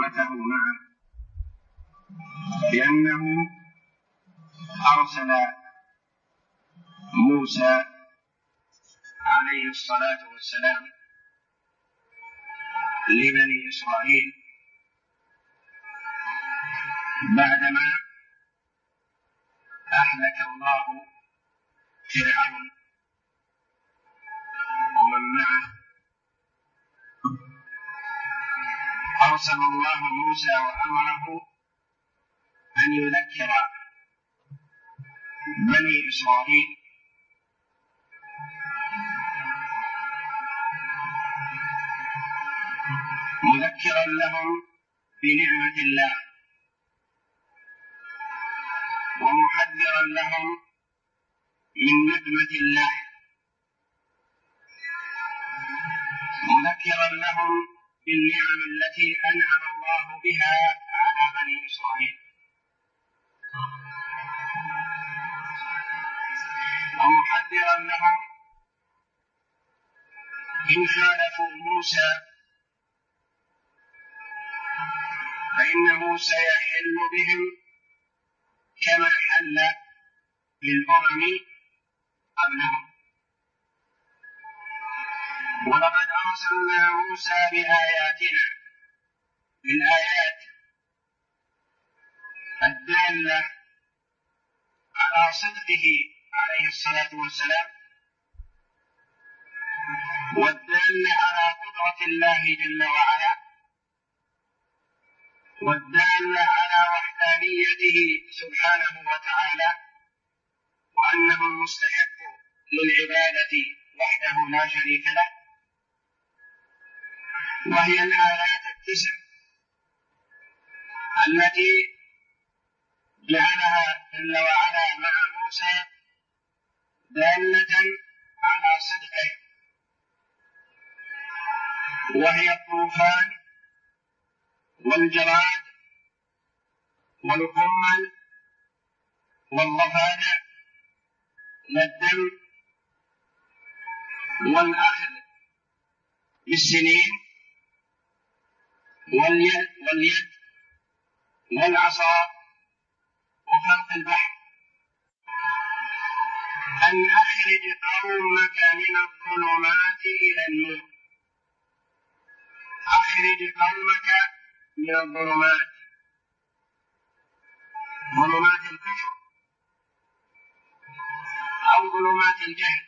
أمته معه، لأنه أرسل موسى عليه الصلاة والسلام لبني إسرائيل بعدما أهلك الله فرعون ومن معه. أرسل الله موسى وأمره أن يذكر بني إسرائيل مذكرا لهم بنعمة الله ومحذرا لهم من نقمة الله، مذكرا لهم بالنعم التي أنعم الله بها على بني إسرائيل، ومحذرا لهم إن خالفوا موسى فإنه سيحل بهم كما حل بالأمم قبلهم. ولقد أرسلنا موسى بآياتنا، بالآيات الدالة على صدقه عليه الصلاة والسلام والدالة على قدرة الله جل وعلا والدالة على وحدانيته سبحانه وتعالى وأنه المستحق للعبادة وحده لا شريك له، وهي الآيات التسع التي جعلها جل وعلا مع موسى دالة على صدقه، وهي الطوفان والجراد والقمل والضفادع والدم والأخذ بالسنين واليد والعصا وخلق البحر. أن أخرج قومك من الظلمات إلى النور، أخرج قومك من الظلمات، ظلمات الكفر أو ظلمات الجهل،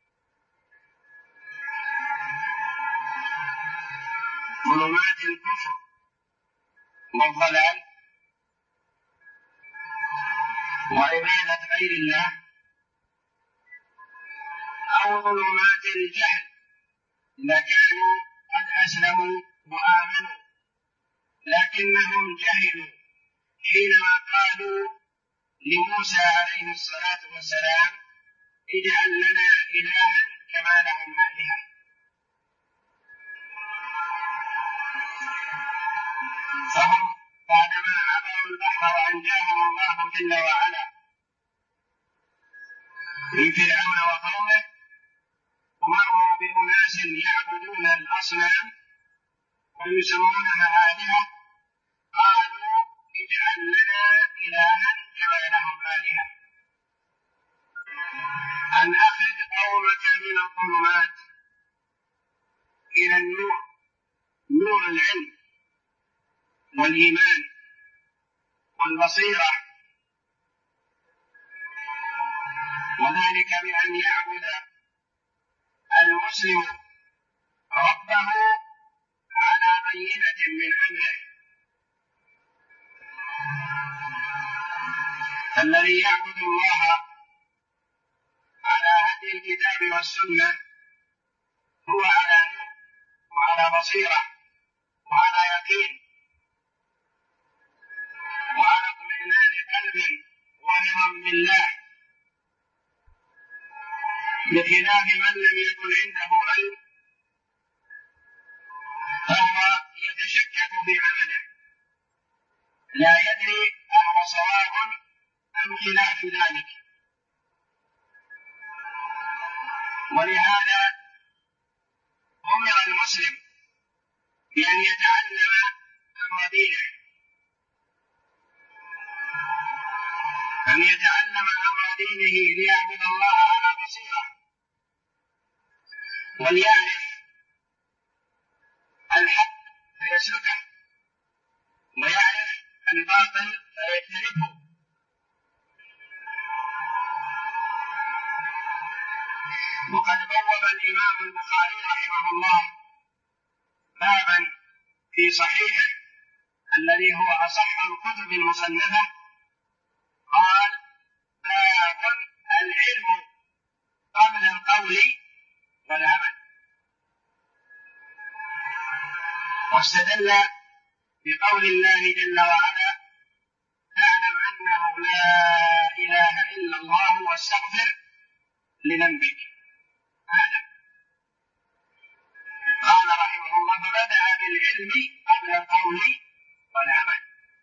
ظلمات الكفر والضلال وعبادة غير الله، أو ظلمات الجهل إذا كانوا قد أسلموا وآمنوا لكنهم جهلوا حينما قالوا لموسى عليه الصلاة والسلام اجعل لنا إلها كما لهم آلهة. فهم بعدما عبروا البحر وأنجاهم الله جل وعلا من فرعون وقومه ومروا بأناس يعبدون الأصنام ويسمونها آلهة، قالوا اجعل لنا إلها كما لهم آلهة. أن أخرج قومك من الظلمات إلى النور، نور العلم والإيمان والبصيرة، وذلك بأن يعبد المسلم ربه على بينة من أمره. الذي يعبد الله على هدي الكتاب والسنة هو على نور وعلى بصيرة وعلى يقين وعلى اطمئنان قلب ورضا بالله، بخلاف من لم يكن عنده علم فهو يتشكك في عمله، لا يدري أهو صواب أم خلاف ذلك. ولهذا أمر المسلم بأن يتعلم أمر دينه، أن يتعلم أمر دينه ليعبد الله على بصيرة، وليعرف الحق فيسلكه، ويعرف الباطل فيجتنبه. وقد بوب الإمام البخاري رحمه الله بابا في صحيحه الذي هو أصح الكتب المصنفة، قال: باب العلم قبل القول والعمل. واستدل بقول الله جل وعلا: فاعلم أنه لا إله إلا الله واستغفر لذنبك. اعلم. قال رحمه الله: فبدأ بالعلم قبل القول والعمل.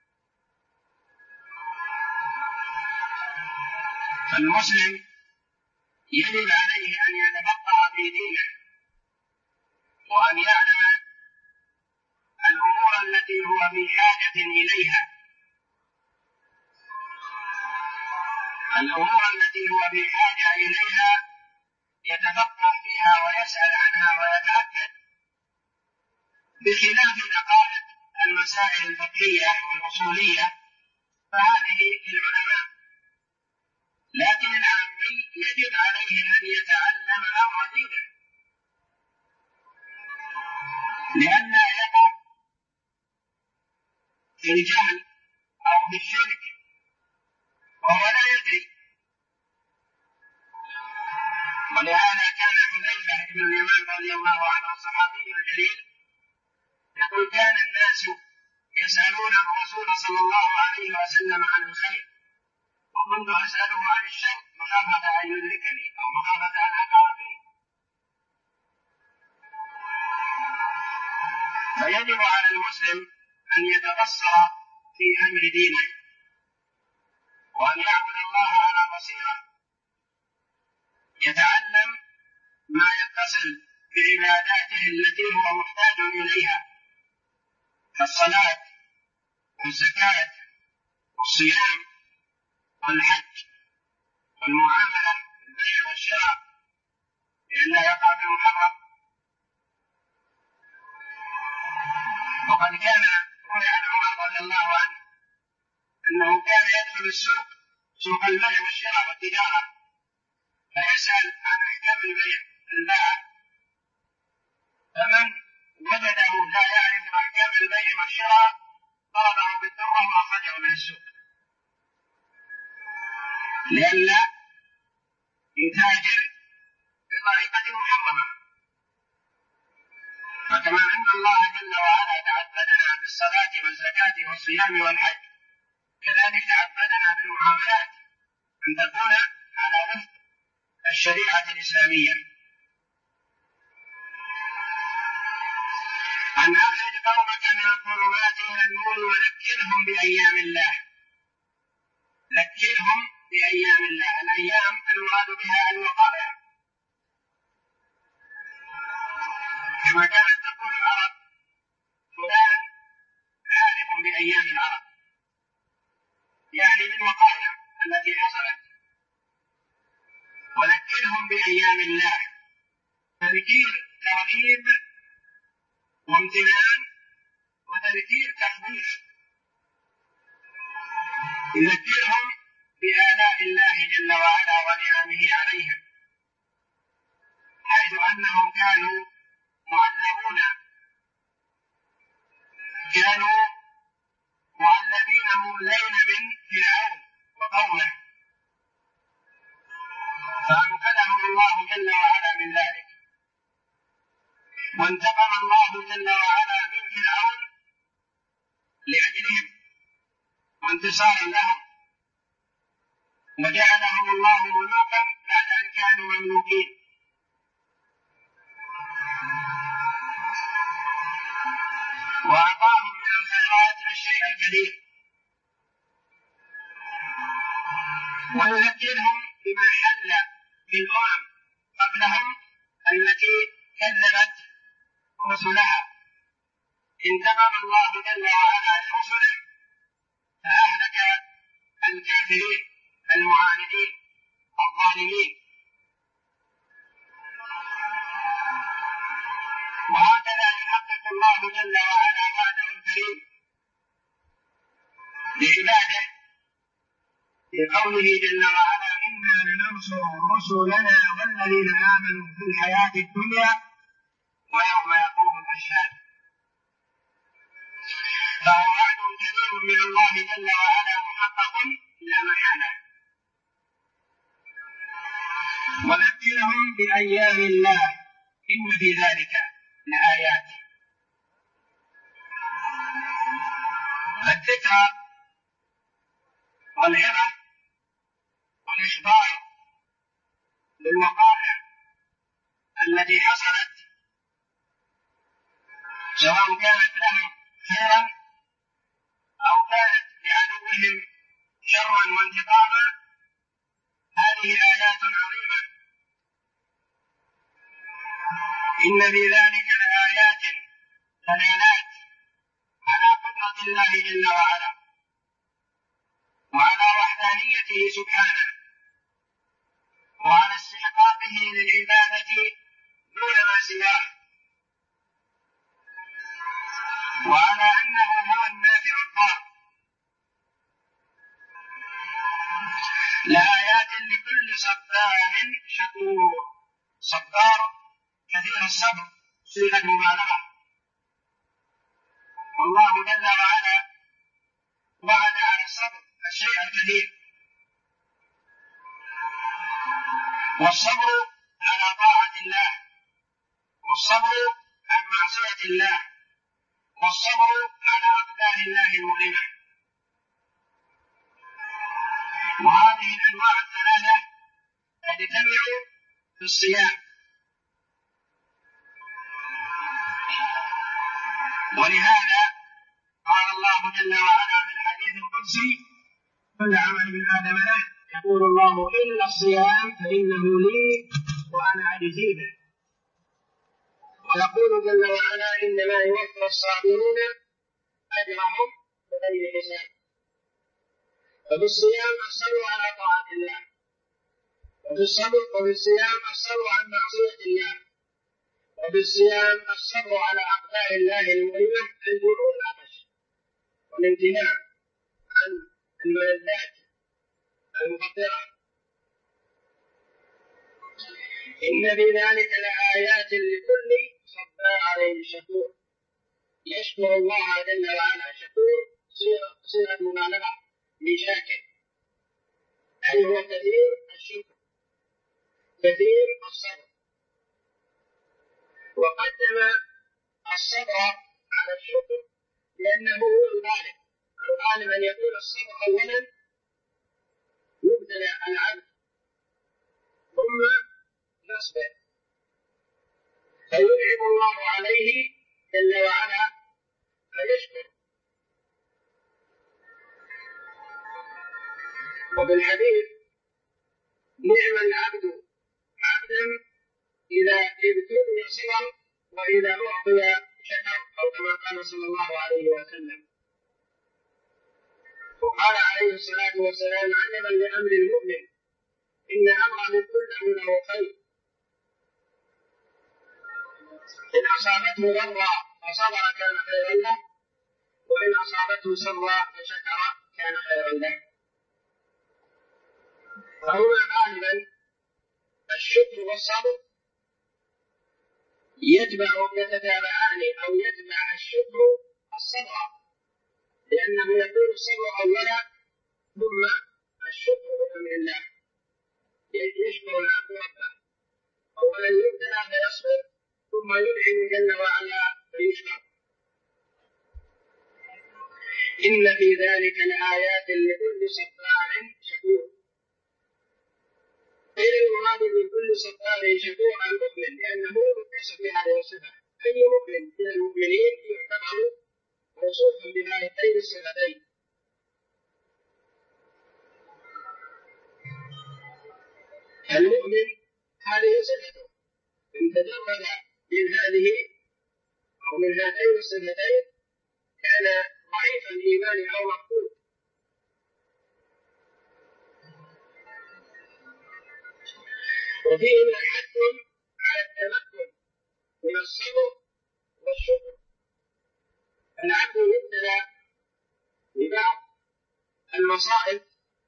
فالمسلم يجب عليه أن يتفقه في دينه، وأن يعلم الأمور التي هو في حاجة إليها، الأمور التي هو في حاجة إليها يتفقه فيها ويسأل عنها ويتأكد، بخلاف دقائق المسائل الفقهية والأصولية فهذه للعلماء، لكن العامي يجب عليه أن يتعلم أمر دينه لئلا يقع في الجهل أو في الشرك وهو لا يدري. ولهذا كان حذيفة بن اليمان رضي الله عنه الصحابي الجليل يقول: كان الناس يسألون الرسول صلى الله عليه وسلم عن الخير، وكنت أسأله عن الشر مخافة أن يدركني أو مخافة أن أقع فيه. فيجب على المسلم أن يتبصر في أمر دينه، وأن يعبد الله على بصيرة، يتعلم ما يتصل بعباداته التي هو محتاج إليها كالصلاة والزكاة والصيام والحج والمعاملة البيع والشراء لئلا يقع في المحرم. وقد كان روي عن عمر رضي الله عنه أنه كان يدخل السوق، سوق البيع والشراء والتجارة، فيسأل عن أحكام البيع، فمن وجده لا يعرف أحكام البيع والشراء ضربه بالدرة وأخرجه من السوق لئلا يتاجر بطريقة محرمة. فكما أن الله جل وعلا تعبدنا بالصلاة والزكاة والصيام والحج، كذلك تعبدنا بالمعاملات أن تكون على وفق الشريعة الإسلامية. أن أخرج قومك من الظلمات إلى النور وذكرهم بأيام الله. ذكرهم بأيام الله، الأيام المراد بها الوقائع، كما كانت تقول العرب: فلان عارف بأيام العرب، يعني بالوقائع التي حصلت. وذكرهم بأيام الله، تذكير ترغيب وامتنان، وتذكير تخويف. يذكرهم بآلاء الله جل وعلا ونعمه عليهم، حيث أنهم كانوا معذبين مولين من فرعون وقومه، فأنقذهم الله جل وعلا من ذلك. وانتقم الله جل وعلا من فرعون لأجلهم وانتصارا لهم، وجعلهم الله ملوكا بعد أن كانوا مملوكين. وأعطاهم من الخيرات الشيء الكثير، ويذكرهم بما حل بالأمم قبلهم التي كذبت رسلها، انتقم الله جل وعلا لرسله فأهلك الكافرين المعاندين الظالمين. وهكذا يحقق الله جل وعلا وعده الكريم لعباده في قوله جل وعلا إنا لننصر رسلنا والذين آمنوا في الحياة الدنيا ويوم يقوم الأشهاد. فهو وعد كريم من الله جل وعلا محقق لا محالة. وذكرهم بأيام الله إن في ذلك لآيات. الذكرى والعظة والإخبار بالوقائع التي حصلت سواء كانت لهم خيرا أو كانت لعدوهم شرا وانتقاما، هذه آيات عظيمة. إن في ذلك لآيات دلالات على قدرة الله جل وعلا وعلى وحدانيته سبحانه وعلى استحقاقه للعبادة دون ما سواه، وعلى أنه هو النافع الضار. لآيات لكل صبار شكور. صبار كثير الصبر، صيغة مبالغة. والله جل وعلا وعد على الصبر الشيء الكثير، والصبر على طاعة الله، والصبر عن معصية الله، والصبر على أقدار الله المؤلمة. وهذه الأنواع الثلاثة تجتمع في الصيام. ولهذا قال الله جل وعلا في الحديث القدسي كل عمل ابن آدم له، يقول الله إلا الصيام فإنه لي وأنا أجزي به. ويقول جل وعلا إنما يوفى الصابرون أجرهم بغير حساب. فبالصيام الصبر على طاعة الله، وبالصيام الصبر عن معصية الله، وبالصيام الصبر على أقدار الله المؤلمة الجوع والعطش والامتناع عن الملذات المفطرة. إن في ذلك لآيات لكل صبار شكور. يشكر الله جل وعلا. شكور صيغة مبالغة لشاكر، أي هو كثير الشكر كثير الصبر. وقدم الصبر على الشكر لأنه هو الغالب. الغالب أن يكون الصبر أولا يبتلى العبد ثم يصبر فينعم الله عليه جل وعلا فيشكر. وبالحديث نعم العبد عبدا إذا ابتلي صبر وإذا أعطي شكر، أو كما قال صلى الله عليه وسلم. وقال عليه الصلاة والسلام عجبا لأمر المؤمن إن أمره كله له خير، إن أصابته ضرا فصبر كان خيرا له، وإن أصابته سرا فشكر كان خيرا له. فهما غالبا الشكر والصبر يتتابعان أو يتبع الشكر الصبر، لأنه يكون الصبر أولا ثم الشكر بأمر الله. يشكر العبد ربه، أولا يبتلى فيصبر ثم ينعم جل وعلا فيشكر. إن في ذلك لآيات لكل صبار شكور. غير المراد من كل صبار شكور المؤمن، لأنه متصف بهذه الصفة. أي مؤمن من المؤمنين يعتبر موصوفا بهاتين الصفتين. المؤمن هذه صفته، إن تجرد من هذه أو من هاتين الصفتين كان ضعيف الإيمان أو مفقود. وفيه حث على التمكن من الصبر والشكر. العبد يبتلى ببعض المصائب،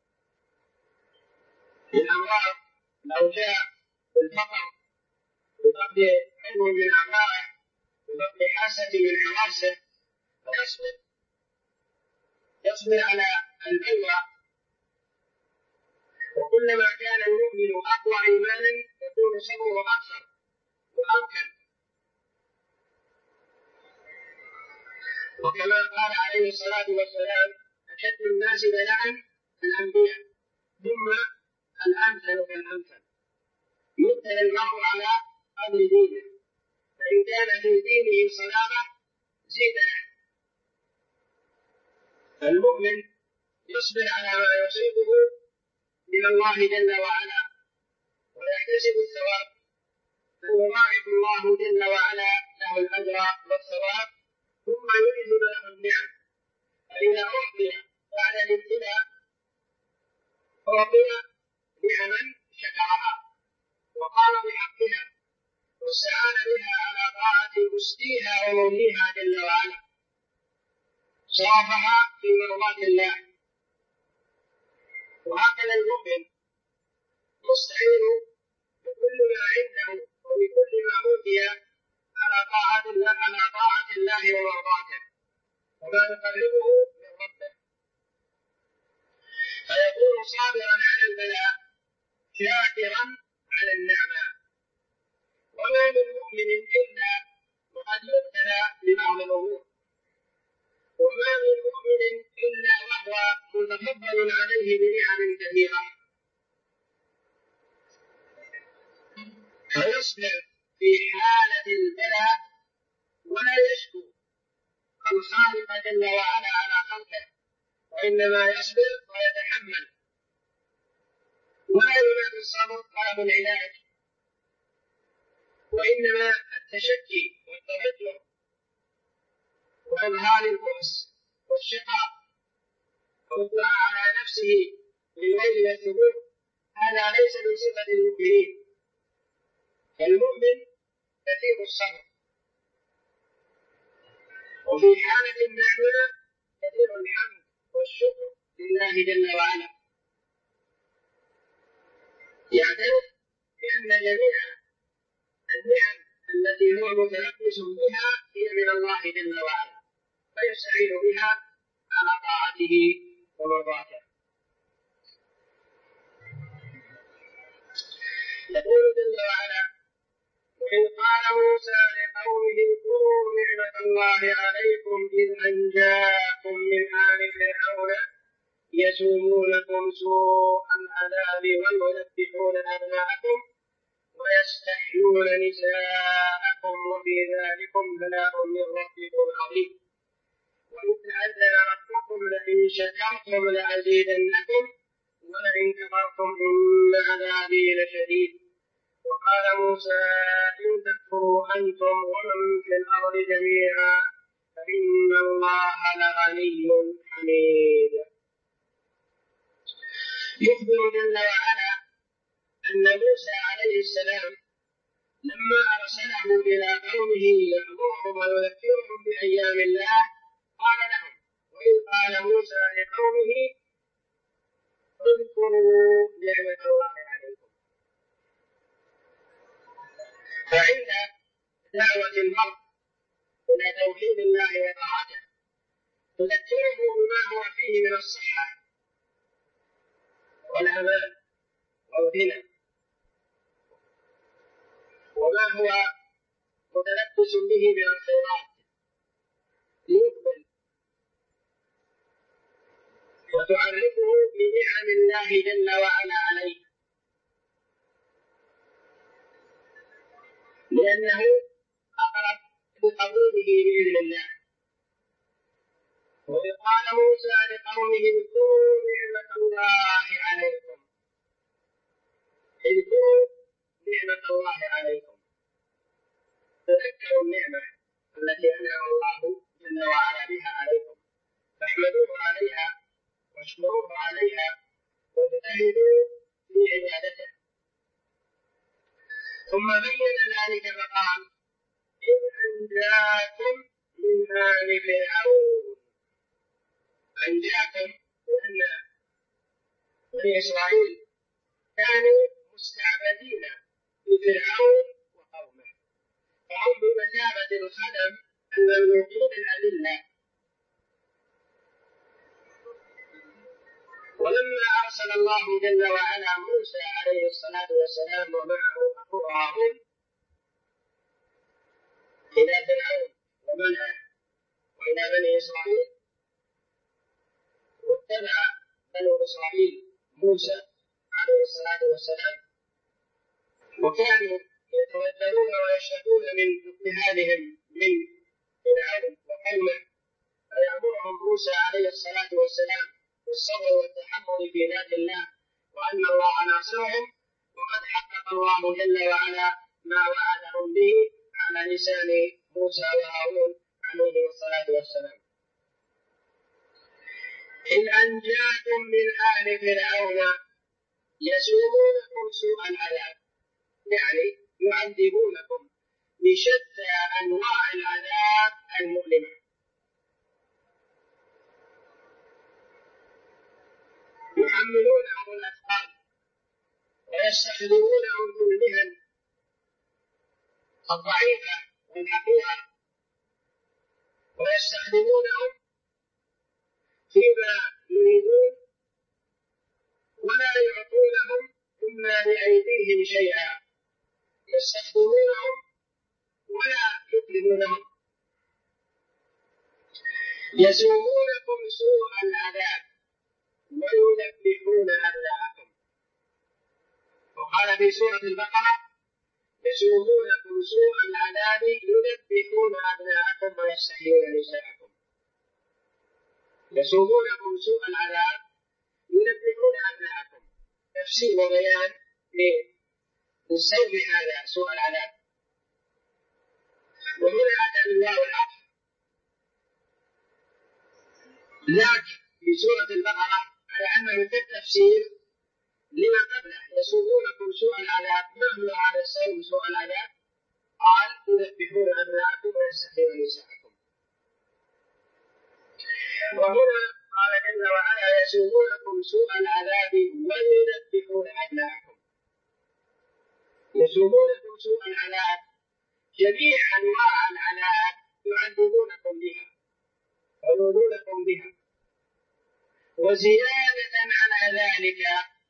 بالأمراض، الأوجاع، بالفقر، بفقد عضو من أعضائه، بفقد حاسة من حواسه، يصبر على البلوى. وكلما كان المؤمن أقوى إيمانا يكون صبره أكثر وأمكن. وكما قال عليه الصلاة والسلام: أشد الناس بلاء الأنبياء ثم الأمثل فالأمثل. يبتلى المرء على قدر دينه، فإن كان في دينه صلابة زيد له. فالمؤمن يصبر على ما يصيبه من الله جل وعلا ويحتسب الثواب، فيضاعف الله جل وعلا له الأجر والثواب، ثم يلزم له النعم. فإذا أعطي بعد الابتلاء أعطي نعما شكرها وقام بحقها واستعان بها على طاعة مسديها وموليها جل وعلا، صرفها في مرضاة الله. وهكذا المؤمن يستعين بكل ما عنده وبكل ما أوتي على طاعة الله ومرضاته وما يقربه من ربه، فيكون صابرا على البلاء شاكرا على النعمة. وما من مؤمن إلا وقد يبتلى ببعض الأمور، وما من مؤمن إلا وهو متفضل عليه بنعم كثيرة، فيصبر في حالة البلاء ولا يشكو الخالق جل وعلا على خلقه، وإنما يصبر ويتحمل. ولا ينافي الصبر طلب العلاج، وإنما التشكي والتبجر وإظهار البؤس والشقاء والدعاء على نفسه بالليل والثبور، هذا ليس من صفة المؤمنين. المؤمن كثير الصبر، وفي حالة النعمة كثير الحمد والشكر لله جل وعلا. يعترف بأن جميع النعم التي هو متلبس بها هي من الله جل وعلا، فيستعين بها على طاعته ومرضاته. يقول جل وعلا: وإذ قال موسى لقومه اذكروا نعمة الله عليكم إذ أنجاكم من آل فرعون يسومونكم سوء العذاب ويذبحون أبناءكم ويستحيون نساءكم وفي ذلكم بلاء من ربكم عظيم. وإذ تأذن ربكم لئن شكرتم لأزيدنكم ولئن كفرتم إن عذابي لشديد. وقال موسى: إن تكفروا أنتم ومن في الأرض جميعا فإن الله لغني حميد. يخبر جل وعلا أن موسى عليه السلام لما أرسله إلى قومه يحضرهم ويذكرهم بأيام الله قال لهم: وإذ قال موسى لقومه اذكروا نعمة الله عليكم. فعند دعوة المرء إلى توحيد الله وطاعته تذكره بما هو فيه من الصحة والأمان والغنى، وما هو متلبس به من الخيرات، ليقبل وتعرفه بنعم الله جل وعلا عليه، لأنه أقرب بقبوله بإذن الله. وإذ قال موسى لقومه اذكروا نعمة الله عليكم، اذكروا نعمة الله عليكم، تذكروا النعمة التي أنعم الله جل وعلا بها عليكم. فرعون. أنجاكم لأن بني إسرائيل كانوا مستعبدين لفرعون وقومه، فهم بمثابة الخدم المملوكين الأذلة. ولما أرسل الله جل وعلا موسى عليه الصلاة والسلام ومعه أخوه هارون إلى فرعون ومنعه وإلى بني إسرائيل، واتبع بنو إسرائيل موسى عليه الصلاة والسلام، وكانوا يتوجهون ويشتكون من اضطهادهم من فرعون وقومه، فيأمرهم موسى عليه الصلاة والسلام بالصبر والتحمل في ذات الله، وأن الله ناصرهم، وقد حقق الله جل وعلا ما وعدهم به على لسان موسى وهارون عليه الصلاة والسلام. إن أنجاكم من آل فرعون يسومونكم سوء العذاب، يعني يعذبونكم بشتى أنواع العذاب المؤلمة، يحملونهم الأثقال ويستخدمونهم في المهن الضعيفة والحقيرة، ويستخدمونهم فيما يريدون ولا يعطونهم مما بأيديهم شيئا، يستخدمونهم ولا يكرمونهم، يسومونكم سوء العذاب ويذبحون أبناءكم. وقال في سورة البقرة يسومونكم سوء العذاب يذبحون أبناءكم ويستحيون نساءكم. يسومونكم سوء العذاب يذبحون أبناءكم، تفسير وبيان للسبب هذا سوء العذاب. وهنا أتى بالله العطف، ذاك في سورة البقرة على أنه كالتفسير لما قبله، يسومونكم سوء العذاب. ما هو هذا السوء سوء العذاب؟ قال يذبحون أبناءكم ويستحيون نساءكم. وهنا قال جل وعلا يسومونكم سوء العذاب ويذبحون أبناءكم. يسومونكم سوء العذاب، جميع أنواع العذاب يعذبونكم بها ويؤذونكم بها. وزيادة على ذلك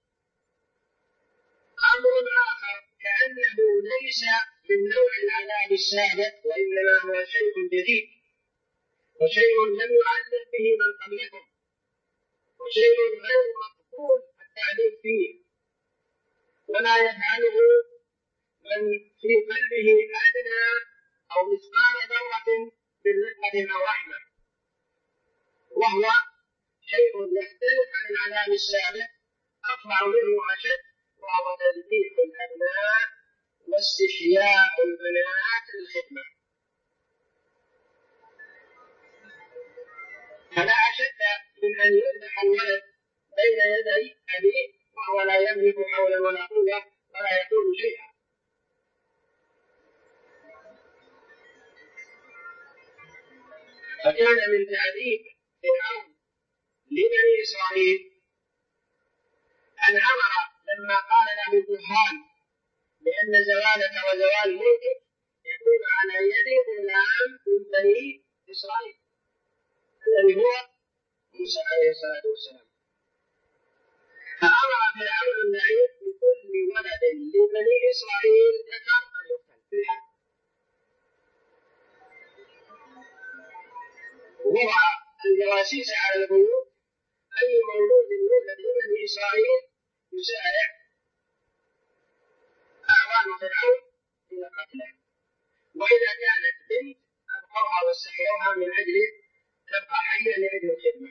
أمر آخر كأنه ليس من نوع العذاب السابق، وإنما هو شيء جديد وشيء لم يعذب به من قبلكم، وشيء غير مقبول التعذيب فيه، ولا يفعله من في قلبه أدنى أو مثقال ذرة من رقة أو رحمة، وهو شيء يختلف عن العذاب السابق، أطلع منه أشد، وهو تذبيح الأبناء واستحياء البنات للخدمة. فلا أشد من أن يذبح الولد بين يدي أبيه وهو لا يملك حولا ولا قوة ولا يقول شيئا. فكان من تعذيب فرعون لبني إسرائيل أن أمر لما قال له الكهان بأن زوالك وزوال ملكك يكون على يد غلام من بني إسرائيل الذي هو موسى عليه الصلاة والسلام. فأمر فرعون اللعين بكل ولد لبني إسرائيل ذكر أن يقتل في الحد. وضع الجواسيس على البيوت، أي مولود يولد لبني إسرائيل يسارع أعوان فرعون إلى قتله، وإذا كانت بنت أبقوها واستحيوها من أجل تبقى حية لأجل الخدمة.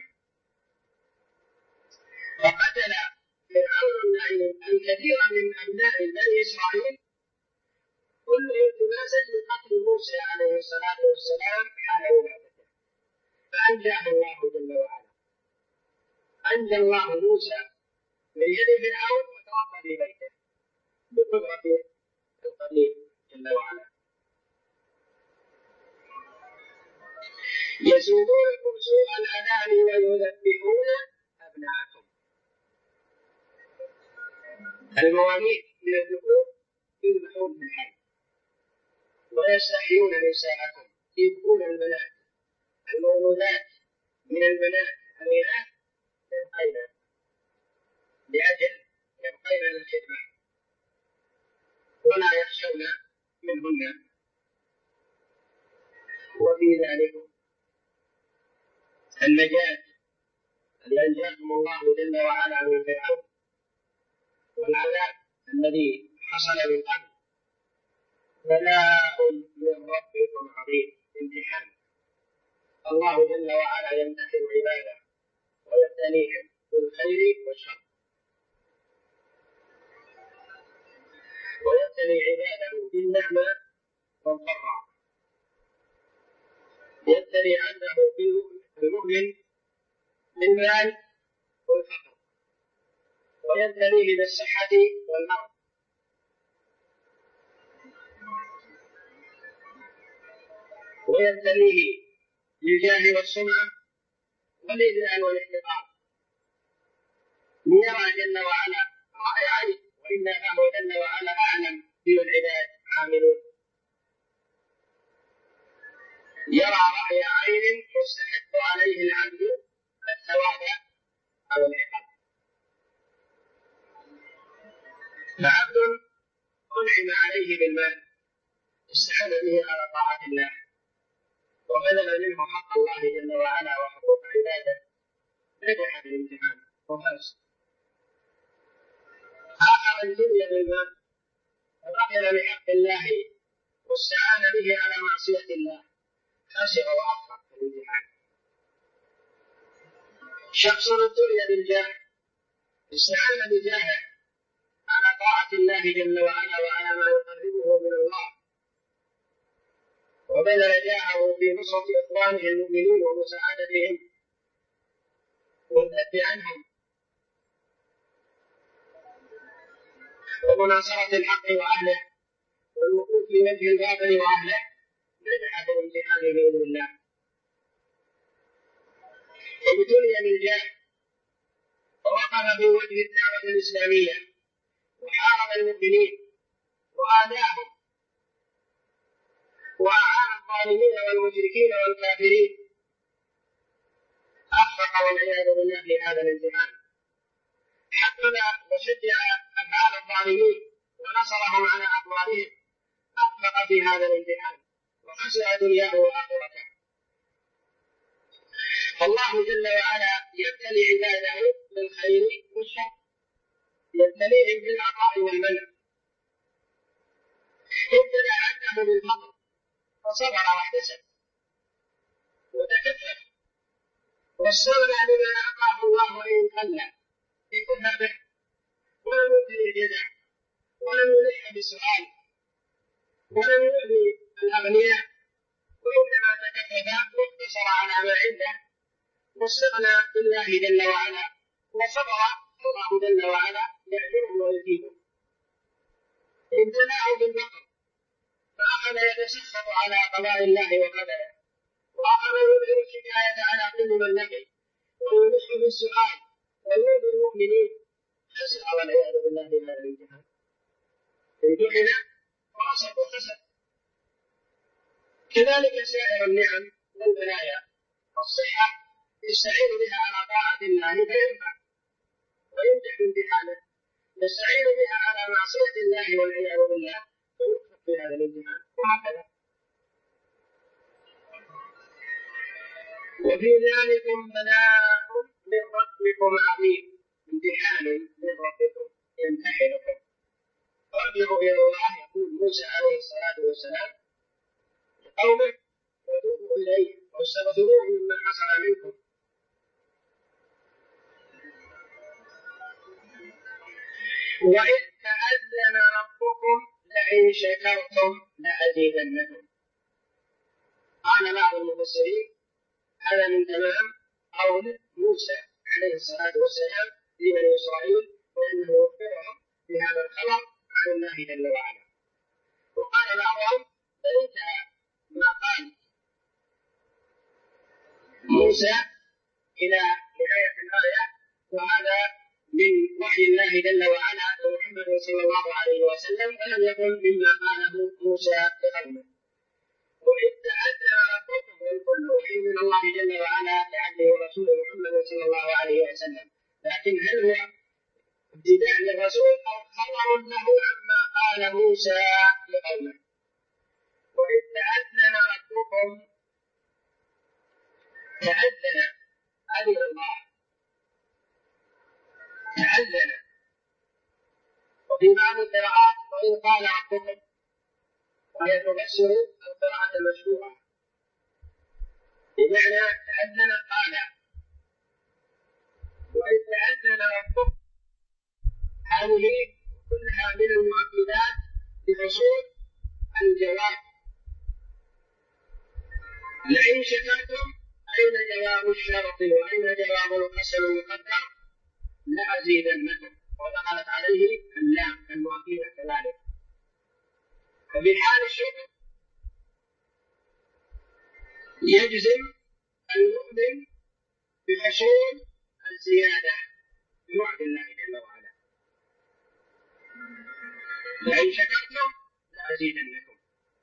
فقتل فرعون اللعين الكثير من أبناء بني إسرائيل كل التماسا لقتل موسى عليه الصلاة والسلام حال ولادته، فأنجاه الله جل وعلا. أنجى الله موسى من يد فرعون وتوفى في بيته بقدرة القدير جل وعلا. يسومونكم سوء العذاب ويذبحون أبناءكم. المواليد من الذكور يذبحون في الحي، ويستحيون نساءكم، يبكون البنات. المولودات من البنات الإناث يبقين لأجل يبقين للخدمة ولا يخشون منهن. وفي ذلك النجاة الذي أنجاكم الله جل وعلا من فرعون، والعذاب الذي حصل من قبل، بلاء من ربكم عظيم، امتحان. الله جل وعلا يمتحن عباده ويبتليهم بالخير والشر، ويبتلي عباده بالنعمة والضراء، يبتلي عنده بالمؤمن بالمال والفقر، ويبتليه بالصحة والمرض، ويبتليه بالجاه والسمعة والإذلال والاحتقار، ليرى جل وعلا رأي عين، وإنا فهو جل وعلا أعلم بما العباد عاملون. يرى رأي عين يستحق عليه العبد الثواب أو العقاب. فعبد أنعم عليه بالمال استعان به على طاعة الله وبذل منه حق الله جل وعلا وحقوق عباده، نجح في الامتحان وفاز. آخر ابتلي بالمال فبخل بحق الله واستعان به على معصية الله، خسر وأخطأ في الامتحان. شخص ابتلي بالجاه استعان بجاهه على طاعة الله جل وعلا وعلى ما يقربه من الله، وبذل جاهه في نصرة إخوانه المؤمنين ومساعدتهم والذب عنهم ومناصرة الحق وأهله والوقوف في وجه الباطل وأهله، نجح في الامتحان بإذن الله. ابتلي بالجاه ووقف في وجه الدعوة الإسلامية وحارب المؤمنين وآذاهم وأعان الظالمين والمشركين والكافرين، أخفق والعياذ بالله في هذا الامتحان، حفظ وشجع أفعال الظالمين ونصرهم على أقوالهم، أخفق في هذا الامتحان وخسر دنياه وآخرته. فالله جل وعلا يبتلي عباده بالخير والشر، يبتليهم بالعطاء والمنع. ابتلى عبده بالفقر فصبر واحتسب وتكفف واستغنى بما أعطاه الله وإن قل، اكتفى به ولم يبذل الجزع ولم يلح بالسؤال ولم يؤذي الأغنياء، وإنما تكفف واقتصر على ما عنده واستغنى بالله جل وعلا وصبر، الله جل وعلا يأجره ويثيبه. ابتلاه بالفقر فأخذ يتسخط على قضاء الله وقدره، وأخذ يظهر الشكاية على كل من لقي ويلح بالسؤال ويؤذي المؤمنين، خسر والعياذ بالله من هذا الامتحان. امتحن ورصد وخسر. كذلك سائر النعم والبلايا، الصحة يستعين بها على طاعة الله فينفع وينجح بامتحانه، يستعين بها على معصية الله والعياذ بالله فيخفق في هذا الامتحان، وهكذا. وفي ذلكم بلاء من ربكم عظيم، امتحان من ربكم يمتحنكم. ارجعوا إلى الله، يقول موسى عليه الصلاة والسلام لقومه وتوبوا إليه واستغفروه مما حصل منكم. وإذ تأذن ربكم لئن شكرتم لأزيدنكم. قال بعض المفسرين هذا من تمام قول موسى عليه الصلاة والسلام لبني إسرائيل وأنه يخبرهم بهذا الخبر عن الله جل وعلا. وقال بعضهم فانتهى ما قال موسى إلى نهاية الآية، وهذا من وحي الله جل وعلا لمحمد صلى الله عليه وسلم، ولم يكن مما قاله موسى لقومه. وإذ تأذن ربكم، والكل وحي من الله جل وعلا لعبده ورسوله محمد صلى الله عليه وسلم، لكن هل هو ابتداء للرسول أو خبر له عما قال موسى لقومه؟ وإذ تأذن ربكم، تأذن أذن الله، تأذن. وفي بعض القراءات وإذ قال ربكم، وهي تبشر القراءة المشهورة، بمعنى تأذن قال. وإذ تأذن ربكم، هذه كلها من المؤكدات لحصول الجواب. لئن شكرتم، أين جواب الشرط وأين جواب القسم المقدر؟ لأزيدنكم، ودخلت عليه اللام المؤكدة كذلك. ففي حال الشكر يجزم المؤمن بحصول الزيادة بوعد الله جل وعلا. لئن شكرتم لأزيدنكم.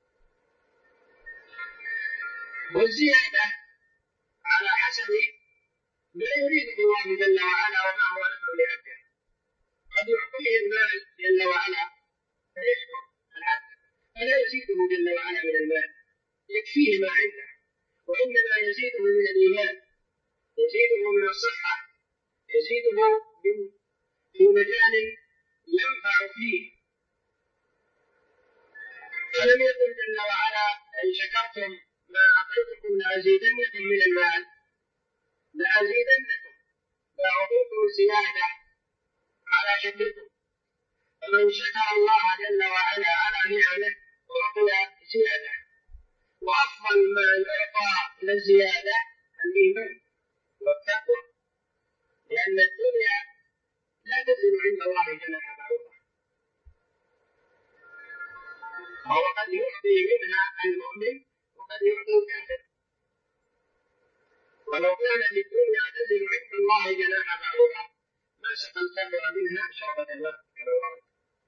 والزيادة على حسب ما يريده الله جل وعلا وما هو نفع لعبده. قد يعطيه المال جل وعلا فيشكر العبد، فلا يزيده جل وعلا من المال، يكفيه ما عنده، وإنما يزيده من الإيمان، يزيده من الصحة، يزيده في مجال ينفع فيه. فلم يقل جل وعلا إن شكرتم ما أعطيتكم لأزيدنكم من المال، لأزيدنكم، لأعطيكم زيادة على شكركم. فمن شكر الله جل وعلا على نعمه أعطي زيادة، وأفضل ما يعطى للزيادة الإيمان والتقوى، لأن الدنيا لا تزن عند الله جناح بعوضة، وهو قد يعطي منها المؤمن وقد يعطي الكافر. ولو كانت الدنيا تزن عند الله جناح بعوضة ما سقى الكافر منها شربة الماء كما ورد.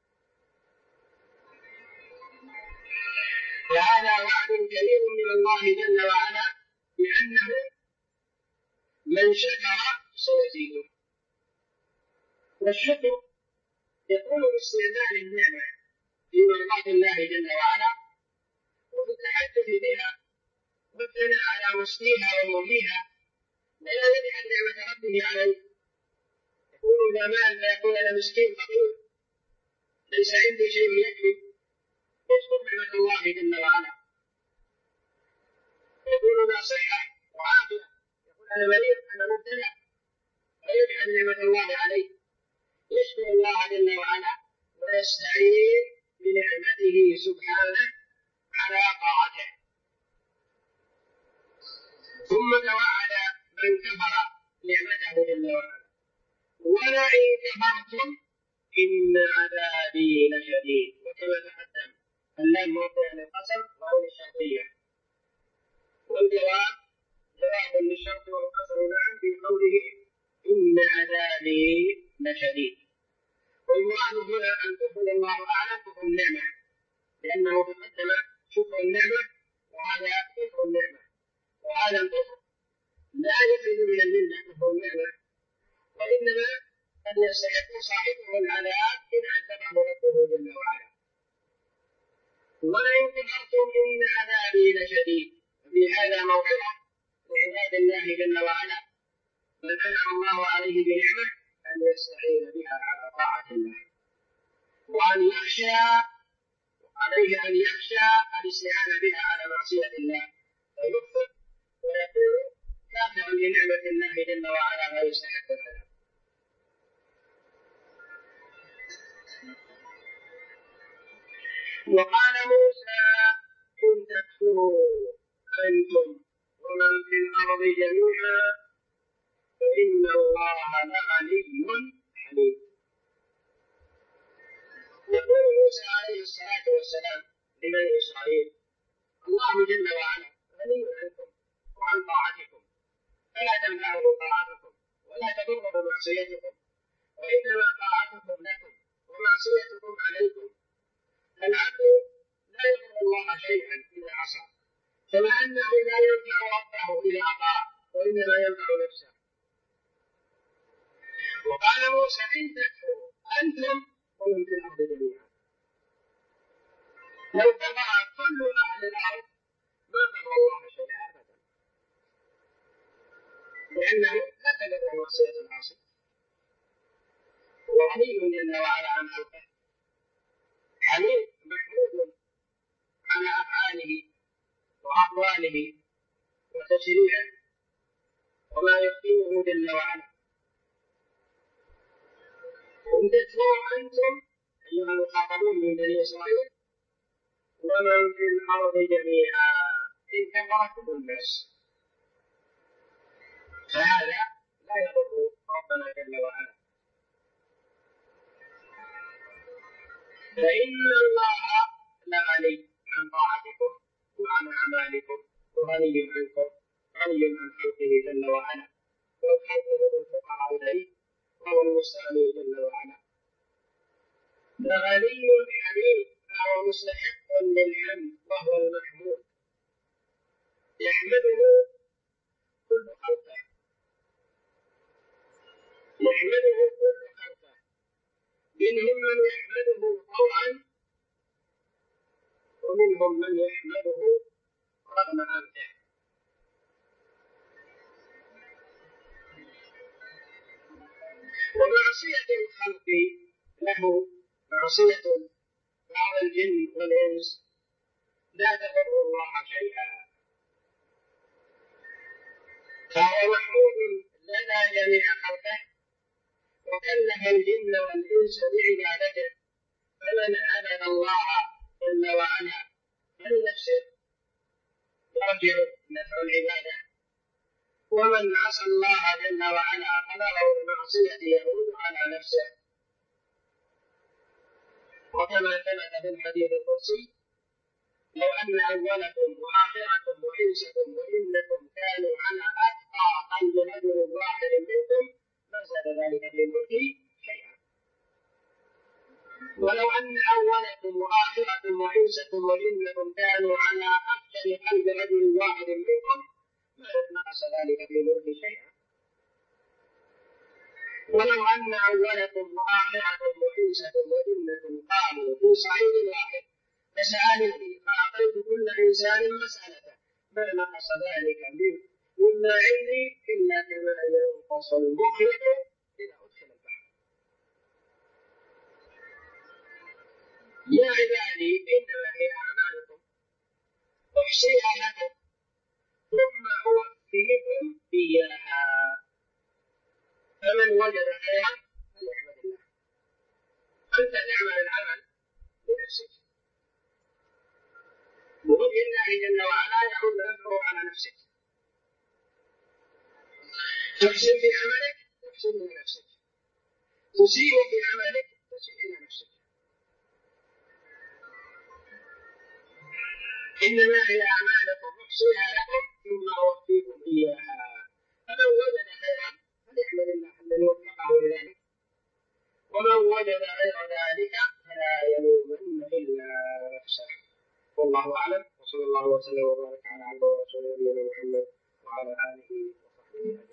وهذا وعد كريم من الله جل وعلا بأنه من شكر سيزيده. والشكر يكون باستعمال النعمة في مرضاة الله جل وعلا، وفي التحدث بها والثناء على مسقيها وموليها، ولا يجحد نعمة ربه عليه. يقول ذا مال فيقول أنا مسكين فقير ليس عندي شيء يكفي، يشكر نعمة الله جل وعلا. يقول ذا صحة وعافية، يقول أنا مريض أنا مبتلى، فيجحد نعمة الله عليه، يشكر الله جل وعلا ويستعين بنعمته سبحانه على طاعته. ثم توعد من كفر نعمته جل وعلا: ولئن كفرتم إن عذابي لشديد. وكما تقدم اللام موضع للقسم وهو الشرطية، والجواب جواب للشرط والقسم معا في قوله إن عذابي لشديد. والمراد هنا أن كفر الله أعلم كفر النعمة، لأنه تقدم شكر النعمة وهذا كفر النعمة، وهذا الكفر لا يخرج من الملة كفر النعمة، وإنما قد يستحق صاحبه العذاب إن عذبه ربه جل وعلا. ولئن كفرتم إن عذابي لشديد. في هذا موعظة لعباد الله جل وعلا من أنعم الله عليه بنعمة أن يستعين بها على طاعة الله، وأن يخشى عليه أن يخشى الاستعانة بها على معصية الله، فيكفر ويكون كافرا لنعمة الله جل وعلا لا يستحق العذاب. وقال موسى إن تكفروا أنتم ومن في الأرض جميعا فإن الله لغني حميد. يقول موسى عليه الصلاة والسلام لبني إسرائيل: الله جل وعلا غني عنكم وعن طاعتكم، فلا تنفعه طاعتكم ولا تضره معصيتكم، وإنما طاعتكم لكم ومعصيتكم عليكم. العبد لا يضر الله شيئا إذا عصى، كما أنه لا ينفع ربه إذا أطاع، وإنما ينفع نفسه. وقال موسى إن تكفروا أنتم ومن في الأرض جميعا. لو كفر كل أهل الأرض ما ضر الله شيئا أبدا، لأنه لا تضر معصية العاصي، وغني جل وعلا عن خلقه، حميد محمود على أفعاله وأقواله وتشريعه وما يخدمه جل وعلا. إن تكفروا أنتم أيها المخاطبون من بني إسرائيل ومن في الأرض جميعا، إن كفر كل الناس، فهذا لا يضر ربنا جل وعلا، فإن الله لغني عن طاعتكم وعن أعمالكم وغني عنكم، غني عن خلقه جل وعلا، والخلق هم الفقراء إليه وهو المستغني جل وعلا. لغني حميد فهو مستحق للحمد وهو المحمود، يحمده كل خلقه، يحمده كل خلقه، منهم من يحمده طوعا ومنهم من يحمده رغم أنفه. ومعصية الخلق له معصية بعض الجن والإنس لا تضر الله شيئا، فهو محمود لدى جميع خلقه، وكلف الجن والإنس بعبادته، فمن عبد الله جل وعلا فلنفسه يرجع نفع العبادة، ومن عصى الله جل وعلا فضرر المعصية يعود على نفسه. وكما ثبت في الحديث القدسي لو أن أولكم وآخركم وإنسكم وجنكم كانوا على أتقى قلب رجل واحد منكم ما زاد ذلك في ملكي شيئا. ولو أن أولكم وآخركم وإنسكم وجنكم كانوا على أفجر قلب رجل واحد منكم ما نقص ذلك في ملكي شيئا. ولو أن أولكم وآخركم وإنسكم وجنكم قاموا في صعيد واحد فسألوني فأعطيت كل إنسان مسألته ما نقص ذلك مما عندي إلا كما ينقص المخلط إذا أدخل البحر. يا عبادي إنما هي أعمالكم أحصيها لكم ثم أوفيكم إياها، فمن وجد خيرا فليحمد الله. أنت تعمل العمل لنفسك، ووجه الله جل وعلا يعود نفعه على نفسك. تحسن في عملك تحسن لنفسك، تسيء في عملك تسيء لنفسك. إنما هي أعمالكم أحصيها لكم ثم أوفيكم إياها، فمن وجد خيرا فليحمد الله الذي وفقه لذلك، ومن وجد غير ذلك فلا يلومن إلا نفسه. والله أعلم، وصلى الله وسلم وبارك على عبده ورسوله نبينا محمد وعلى آله وصحبه أجمعين.